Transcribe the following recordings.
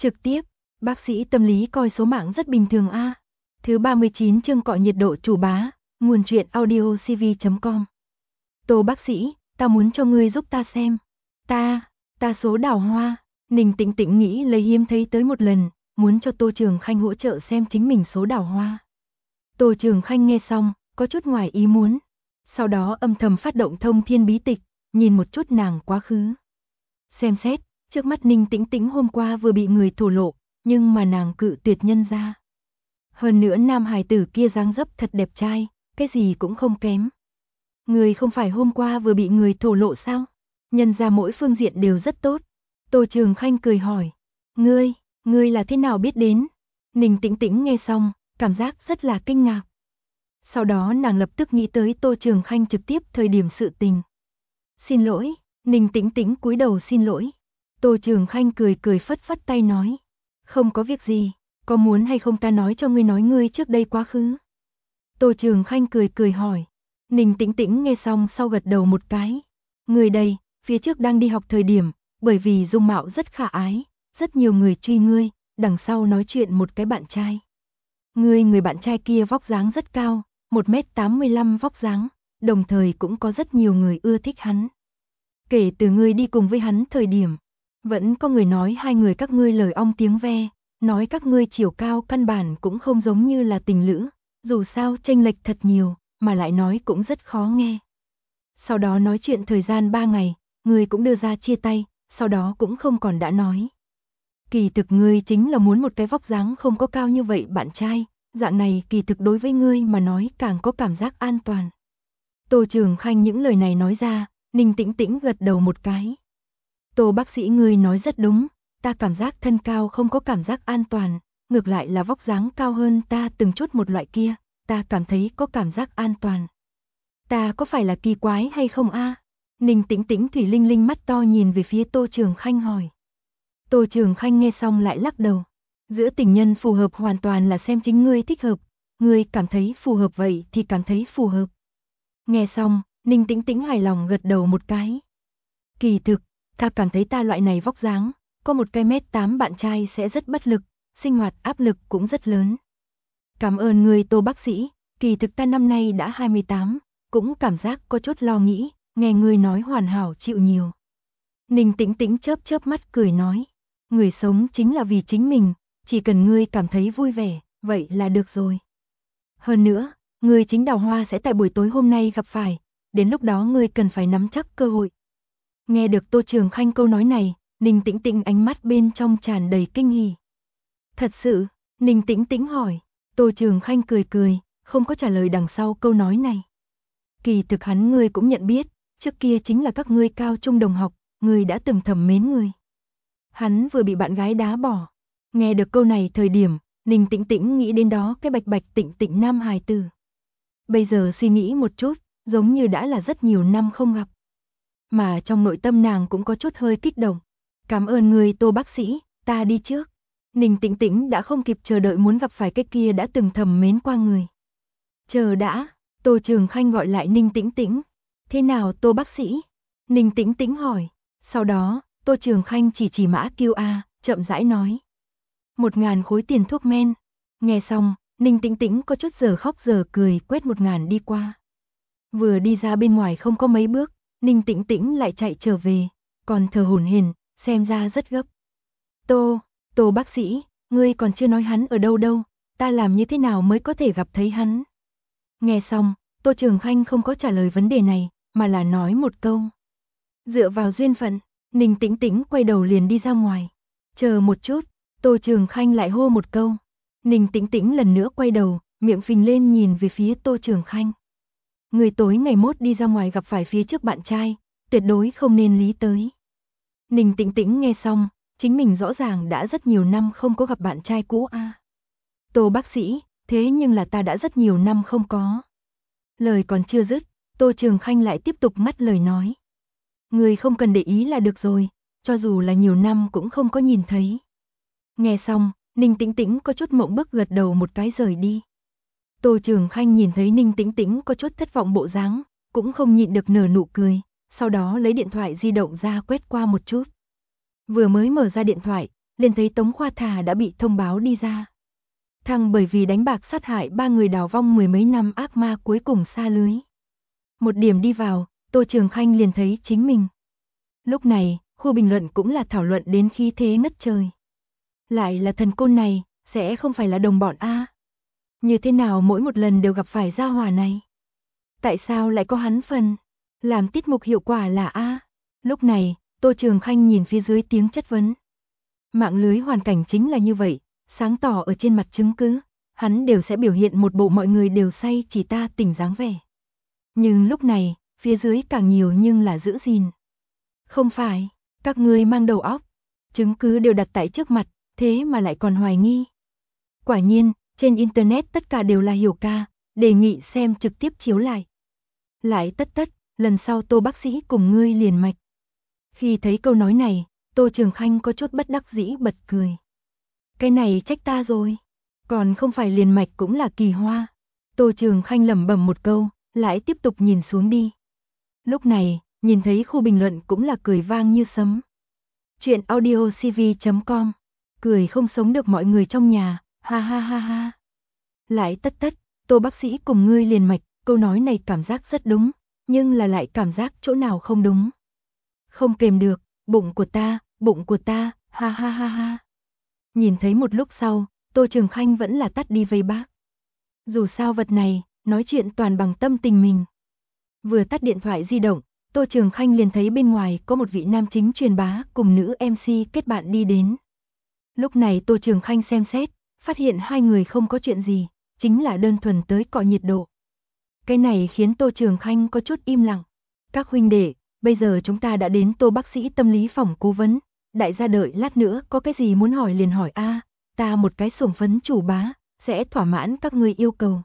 Trực tiếp, bác sĩ tâm lý coi số mạng rất bình thường a. Thứ 39 chương cọ nhiệt độ chủ bá, nguồn truyện audio cv.com. Tô bác sĩ, ta muốn cho ngươi giúp ta xem. Ta số đào hoa. Ninh Tĩnh Tĩnh nghĩ lấy hiếm thấy tới một lần, muốn cho Tô Trường Khanh hỗ trợ xem chính mình số đào hoa. Tô Trường Khanh nghe xong, có chút ngoài ý muốn. Sau đó âm thầm phát động thông thiên bí tịch, nhìn một chút nàng quá khứ. Xem xét, trước mắt Ninh Tĩnh Tĩnh hôm qua vừa bị người thổ lộ, nhưng mà nàng cự tuyệt nhân ra. Hơn nữa nam hài tử kia dáng dấp thật đẹp trai, cái gì cũng không kém. Người không phải hôm qua vừa bị người thổ lộ sao? Nhân ra mỗi phương diện đều rất tốt. Tô Trường Khanh cười hỏi. Ngươi là thế nào biết đến? Ninh Tĩnh Tĩnh nghe xong, cảm giác rất là kinh ngạc. Sau đó nàng lập tức nghĩ tới Tô Trường Khanh trực tiếp thời điểm sự tình. Xin lỗi, Ninh Tĩnh Tĩnh cúi đầu xin lỗi. Tô Trường Khanh cười cười phất phất tay nói. Không có việc gì, có muốn hay không ta nói cho ngươi nói ngươi trước đây quá khứ. Tô Trường Khanh cười cười hỏi. Ninh Tĩnh Tĩnh nghe xong sau gật đầu một cái. Ngươi đây, phía trước đang đi học thời điểm, bởi vì dung mạo rất khả ái, rất nhiều người truy ngươi, đằng sau nói chuyện một cái bạn trai. Người bạn trai kia vóc dáng rất cao, 1m85 vóc dáng, đồng thời cũng có rất nhiều người ưa thích hắn. Kể từ ngươi đi cùng với hắn thời điểm, vẫn có người nói hai người các ngươi lời ong tiếng ve, nói các ngươi chiều cao căn bản cũng không giống như là tình lữ, dù sao chênh lệch thật nhiều, mà lại nói cũng rất khó nghe. Sau đó nói chuyện thời gian 3 ngày, ngươi cũng đưa ra chia tay, sau đó cũng không còn đã nói. Kỳ thực ngươi chính là muốn một cái vóc dáng không có cao như vậy bạn trai, dạng này kỳ thực đối với ngươi mà nói càng có cảm giác an toàn. Tô Trường Khanh những lời này nói ra, Ninh Tĩnh Tĩnh gật đầu một cái. Tô bác sĩ ngươi nói rất đúng, ta cảm giác thân cao không có cảm giác an toàn, ngược lại là vóc dáng cao hơn ta từng chút một loại kia, ta cảm thấy có cảm giác an toàn. Ta có phải là kỳ quái hay không a? Ninh Tĩnh Tĩnh thủy linh linh mắt to nhìn về phía Tô Trường Khanh hỏi. Tô Trường Khanh nghe xong lại lắc đầu. Giữa tình nhân phù hợp hoàn toàn là xem chính ngươi thích hợp, ngươi cảm thấy phù hợp vậy thì cảm thấy phù hợp. Nghe xong, Ninh Tĩnh Tĩnh hài lòng gật đầu một cái. Kỳ thực, ta cảm thấy ta loại này vóc dáng, có một cái 1m8 bạn trai sẽ rất bất lực, sinh hoạt áp lực cũng rất lớn. Cảm ơn ngươi Tô bác sĩ, kỳ thực ta năm nay đã 28, cũng cảm giác có chút lo nghĩ, nghe ngươi nói hoàn hảo chịu nhiều. Ninh Tĩnh Tĩnh chớp chớp mắt cười nói, người sống chính là vì chính mình, chỉ cần ngươi cảm thấy vui vẻ, vậy là được rồi. Hơn nữa, ngươi chính đào hoa sẽ tại buổi tối hôm nay gặp phải, đến lúc đó ngươi cần phải nắm chắc cơ hội. Nghe được Tô Trường Khanh câu nói này, Ninh Tĩnh Tĩnh ánh mắt bên trong tràn đầy kinh hỉ. Thật sự, Ninh Tĩnh Tĩnh hỏi, Tô Trường Khanh cười cười, không có trả lời đằng sau câu nói này. Kỳ thực hắn ngươi cũng nhận biết, trước kia chính là các ngươi cao trung đồng học, ngươi đã từng thầm mến người. Hắn vừa bị bạn gái đá bỏ. Nghe được câu này thời điểm, Ninh Tĩnh Tĩnh nghĩ đến đó cái bạch bạch tịnh tịnh nam hài tử. Bây giờ suy nghĩ một chút, giống như đã là rất nhiều năm không gặp. Mà trong nội tâm nàng cũng có chút hơi kích động. Cảm ơn người Tô bác sĩ, ta đi trước. Ninh Tĩnh Tĩnh đã không kịp chờ đợi muốn gặp phải cái kia đã từng thầm mến qua người. Chờ đã, Tô Trường Khanh gọi lại Ninh Tĩnh Tĩnh. Thế nào Tô bác sĩ? Ninh Tĩnh Tĩnh hỏi. Sau đó, Tô Trường Khanh chỉ mã QA, chậm rãi nói. 1.000 khối tiền thuốc men. Nghe xong, Ninh Tĩnh Tĩnh có chút giờ khóc giờ cười quét 1.000 đi qua. Vừa đi ra bên ngoài không có mấy bước, Ninh Tĩnh Tĩnh lại chạy trở về, còn thở hổn hển, xem ra rất gấp. Tô bác sĩ, ngươi còn chưa nói hắn ở đâu đâu, ta làm như thế nào mới có thể gặp thấy hắn? Nghe xong, Tô Trường Khanh không có trả lời vấn đề này, mà là nói một câu. Dựa vào duyên phận, Ninh Tĩnh Tĩnh quay đầu liền đi ra ngoài. Chờ một chút, Tô Trường Khanh lại hô một câu. Ninh Tĩnh Tĩnh lần nữa quay đầu, miệng phình lên nhìn về phía Tô Trường Khanh. Người tối ngày mốt đi ra ngoài gặp phải phía trước bạn trai, tuyệt đối không nên lý tới. Ninh Tĩnh Tĩnh nghe xong, chính mình rõ ràng đã rất nhiều năm không có gặp bạn trai cũ a. Tô bác sĩ, thế nhưng là ta đã rất nhiều năm không có. Lời còn chưa dứt, Tô Trường Khanh lại tiếp tục ngắt lời nói. Người không cần để ý là được rồi, cho dù là nhiều năm cũng không có nhìn thấy. Nghe xong, Ninh Tĩnh Tĩnh có chút mộng bức gật đầu một cái rời đi. Tô Trường Khanh nhìn thấy Ninh Tĩnh Tĩnh có chút thất vọng bộ dáng, cũng không nhịn được nở nụ cười, sau đó lấy điện thoại di động ra quét qua một chút. Vừa mới mở ra điện thoại, liền thấy Tống Khoa Thà đã bị thông báo đi ra. Thằng bởi vì đánh bạc sát hại 3 người đào vong mười mấy năm ác ma cuối cùng sa lưới. Một điểm đi vào, Tô Trường Khanh liền thấy chính mình. Lúc này, khu bình luận cũng là thảo luận đến khí thế ngất trời. Lại là thần côn này, sẽ không phải là đồng bọn a? Như thế nào mỗi một lần đều gặp phải gia hỏa này? Tại sao lại có hắn phần? Làm tiết mục hiệu quả là a? Lúc này, Tô Trường Khanh nhìn phía dưới tiếng chất vấn. Mạng lưới hoàn cảnh chính là như vậy, sáng tỏ ở trên mặt chứng cứ, hắn đều sẽ biểu hiện một bộ mọi người đều say chỉ ta tỉnh dáng vẻ. Nhưng lúc này, phía dưới càng nhiều nhưng là giữ gìn. Không phải, các ngươi mang đầu óc, chứng cứ đều đặt tại trước mặt, thế mà lại còn hoài nghi. Quả nhiên, trên internet tất cả đều là hiểu ca, đề nghị xem trực tiếp chiếu lại. Lại tất, lần sau Tô bác sĩ cùng ngươi liền mạch. Khi thấy câu nói này, Tô Trường Khanh có chút bất đắc dĩ bật cười. Cái này trách ta rồi, còn không phải liền mạch cũng là kỳ hoa. Tô Trường Khanh lẩm bẩm một câu, lại tiếp tục nhìn xuống đi. Lúc này, nhìn thấy khu bình luận cũng là cười vang như sấm. Chuyện audiocv.com, cười không sống được mọi người trong nhà, ha ha ha ha. Lại tất, Tô bác sĩ cùng ngươi liền mạch, câu nói này cảm giác rất đúng, nhưng là lại cảm giác chỗ nào không đúng. Không kềm được, bụng của ta, ha ha ha ha. Nhìn thấy một lúc sau, Tô Trường Khanh vẫn là tắt đi vây bác. Dù sao vật này, nói chuyện toàn bằng tâm tình mình. Vừa tắt điện thoại di động, Tô Trường Khanh liền thấy bên ngoài có một vị nam chính truyền bá cùng nữ MC kết bạn đi đến. Lúc này Tô Trường Khanh xem xét, phát hiện hai người không có chuyện gì, chính là đơn thuần tới cọ nhiệt độ. Cái này khiến Tô Trường Khanh có chút im lặng. Các huynh đệ, bây giờ chúng ta đã đến Tô bác sĩ tâm lý phòng cố vấn, đại gia đợi lát nữa có cái gì muốn hỏi liền hỏi a, ta một cái sủng phấn chủ bá, sẽ thỏa mãn các ngươi yêu cầu.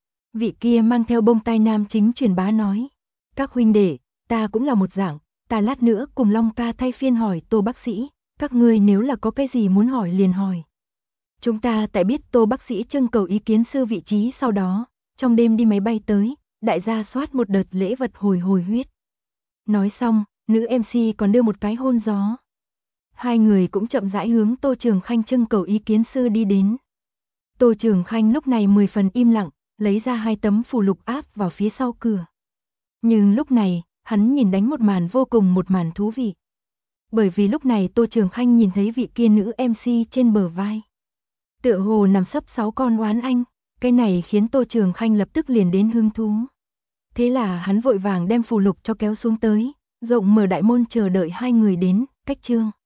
Vị kia mang theo bông tai nam chính truyền bá nói, các huynh đệ, ta cũng là một dạng, ta lát nữa cùng Long ca thay phiên hỏi Tô bác sĩ, các ngươi nếu là có cái gì muốn hỏi liền hỏi. Chúng ta tại biết Tô bác sĩ trưng cầu ý kiến sư vị trí sau đó, trong đêm đi máy bay tới, đại gia soát một đợt lễ vật hồi huyết. Nói xong, nữ MC còn đưa một cái hôn gió. Hai người cũng chậm rãi hướng Tô Trường Khanh trưng cầu ý kiến sư đi đến. Tô Trường Khanh lúc này 10 phần im lặng, lấy ra 2 tấm phù lục áp vào phía sau cửa. Nhưng lúc này, hắn nhìn đánh một màn thú vị. Bởi vì lúc này Tô Trường Khanh nhìn thấy vị kia nữ MC trên bờ vai. Tựa hồ nằm sấp 6 con oán anh, cái này khiến Tô Trường Khanh lập tức liền đến hứng thú. Thế là hắn vội vàng đem phù lục cho kéo xuống tới, rộng mở đại môn chờ đợi hai người đến, cách chương.